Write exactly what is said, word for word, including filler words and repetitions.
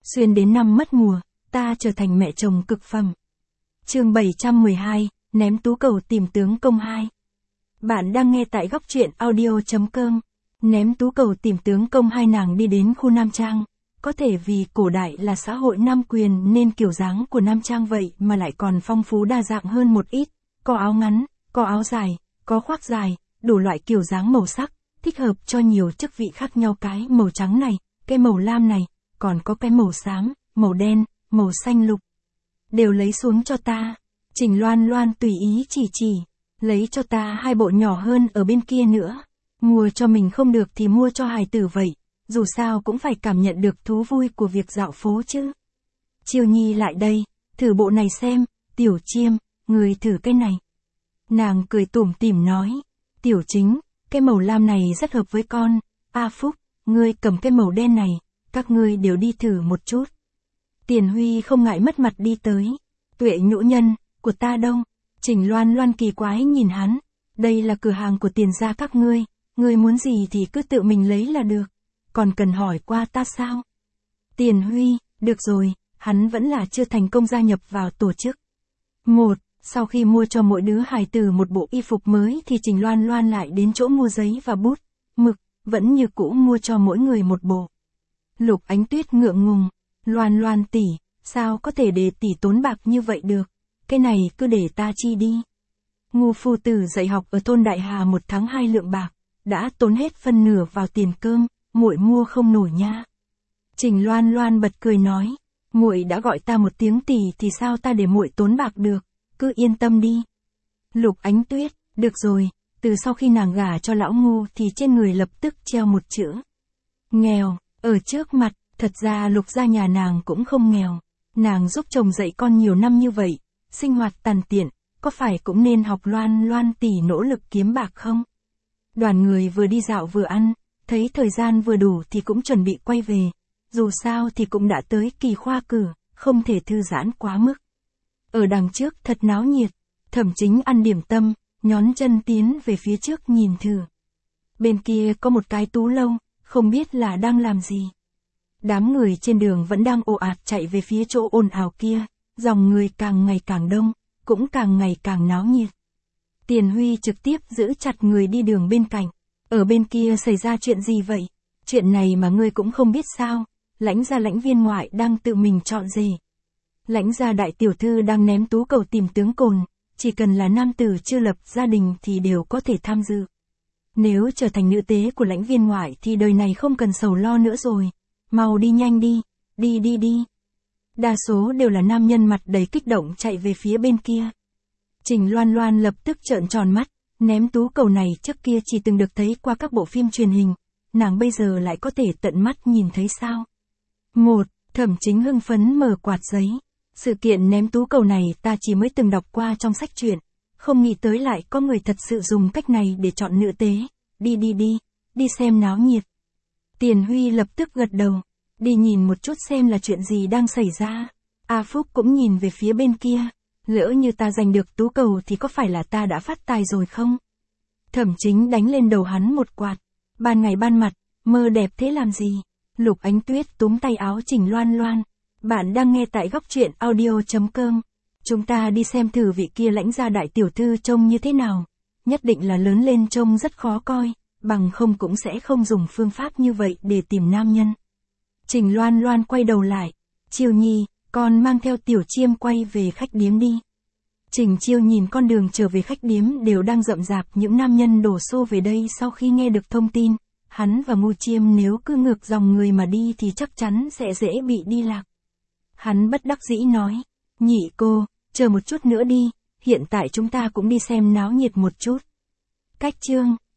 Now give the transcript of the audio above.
Xuyên đến năm mất mùa, ta trở thành mẹ chồng cực phẩm. Chương bảy trăm mười hai, ném tú cầu tìm tướng công hai. Bạn đang nghe tại góc truyện audio chấm com. Ném tú cầu tìm tướng công hai, nàng đi đến khu Nam Trang. Có thể vì cổ đại là xã hội nam quyền nên kiểu dáng của Nam Trang vậy mà lại còn phong phú đa dạng hơn một ít. Có áo ngắn, có áo dài, có khoác dài, đủ loại kiểu dáng màu sắc, thích hợp cho nhiều chức vị khác nhau. Cái màu trắng này, cái màu lam này, còn có cái màu xám, màu đen, màu xanh lục. Đều lấy xuống cho ta. Trình Loan Loan tùy ý chỉ chỉ. Lấy cho ta hai bộ nhỏ hơn ở bên kia nữa. Mua cho mình không được thì mua cho hài tử vậy. Dù sao cũng phải cảm nhận được thú vui của việc dạo phố chứ. Chiêu Nhi lại đây, thử bộ này xem. Tiểu Chiêm, người thử cái này. Nàng cười tủm tỉm nói. Tiểu Chính, cái màu lam này rất hợp với con. A Phúc, ngươi cầm cái màu đen này. Các ngươi đều đi thử một chút. Tiền Huy không ngại mất mặt đi tới. Tuệ nhũ nhân, của ta đâu? Trình Loan Loan kỳ quái nhìn hắn. Đây là cửa hàng của Tiền gia các ngươi. Ngươi muốn gì thì cứ tự mình lấy là được. Còn cần hỏi qua ta sao? Tiền Huy, được rồi, hắn vẫn là chưa thành công gia nhập vào tổ chức. Một, sau khi mua cho mỗi đứa hài tử một bộ y phục mới thì Trình Loan Loan lại đến chỗ mua giấy và bút, mực, vẫn như cũ mua cho mỗi người một bộ. Lục Ánh Tuyết ngượng ngùng. Loan Loan tỷ, sao có thể để tỷ tốn bạc như vậy được? Cái này cứ để ta chi đi. Ngu phu tử dạy học ở thôn Đại Hà một tháng hai lượng bạc, đã tốn hết phân nửa vào tiền cơm, muội mua không nổi nha. Trình Loan Loan bật cười nói, muội đã gọi ta một tiếng tỷ thì sao ta để muội tốn bạc được, cứ yên tâm đi. Lục Ánh Tuyết, được rồi, từ sau khi nàng gả cho lão Ngu thì trên người lập tức treo một chữ nghèo, ở trước mặt. Thật ra Lục gia nhà nàng cũng không nghèo. Nàng giúp chồng dạy con nhiều năm như vậy, sinh hoạt tàn tiện, có phải cũng nên học Loan Loan tỷ nỗ lực kiếm bạc không? Đoàn người vừa đi dạo vừa ăn, thấy thời gian vừa đủ thì cũng chuẩn bị quay về. Dù sao thì cũng đã tới kỳ khoa cử, không thể thư giãn quá mức. Ở đằng trước thật náo nhiệt, Thẩm Chính ăn điểm tâm, nhón chân tiến về phía trước nhìn thử. Bên kia có một cái tú lâu, không biết là đang làm gì. Đám người trên đường vẫn đang ồ ạt chạy về phía chỗ ồn ào kia, dòng người càng ngày càng đông, cũng càng ngày càng náo nhiệt. Tiền Huy trực tiếp giữ chặt người đi đường bên cạnh. Ở bên kia xảy ra chuyện gì vậy? Chuyện này mà ngươi cũng không biết sao? Lãnh gia lãnh viên ngoại đang tự mình chọn rể. Lãnh gia đại tiểu thư đang ném tú cầu tìm tướng cồn, chỉ cần là nam tử chưa lập gia đình thì đều có thể tham dự. Nếu trở thành nữ tế của lãnh viên ngoại thì đời này không cần sầu lo nữa rồi. Mau đi nhanh đi, đi đi đi. Đa số đều là nam nhân mặt đầy kích động chạy về phía bên kia. Trình Loan Loan lập tức trợn tròn mắt, ném tú cầu này trước kia chỉ từng được thấy qua các bộ phim truyền hình, nàng bây giờ lại có thể tận mắt nhìn thấy sao? Một, Thẩm Chính hưng phấn mở quạt giấy. Sự kiện ném tú cầu này ta chỉ mới từng đọc qua trong sách truyện, không nghĩ tới lại có người thật sự dùng cách này để chọn nữ tế. Đi đi đi, đi xem náo nhiệt. Tiền Huy lập tức gật đầu, đi nhìn một chút xem là chuyện gì đang xảy ra. A Phúc cũng nhìn về phía bên kia, lỡ như ta giành được tú cầu thì có phải là ta đã phát tài rồi không? Thẩm Chính đánh lên đầu hắn một quạt, ban ngày ban mặt, mơ đẹp thế làm gì? Lục Ánh Tuyết túm tay áo Trình Loan Loan, bạn đang nghe tại góc truyện audio chấm com. Chúng ta đi xem thử vị kia lãnh gia đại tiểu thư trông như thế nào, nhất định là lớn lên trông rất khó coi. Bằng không cũng sẽ không dùng phương pháp như vậy để tìm nam nhân. Trình Loan Loan quay đầu lại. Chiêu Nhi, con mang theo Tiểu Chiêm quay về khách điếm đi. Trình Chiêu nhìn con đường trở về khách điếm đều đang rậm rạp những nam nhân đổ xô về đây sau khi nghe được thông tin. Hắn và Ngu Chiêm nếu cứ ngược dòng người mà đi thì chắc chắn sẽ dễ bị đi lạc. Hắn bất đắc dĩ nói. Nhị cô, chờ một chút nữa đi, hiện tại chúng ta cũng đi xem náo nhiệt một chút. Cách chương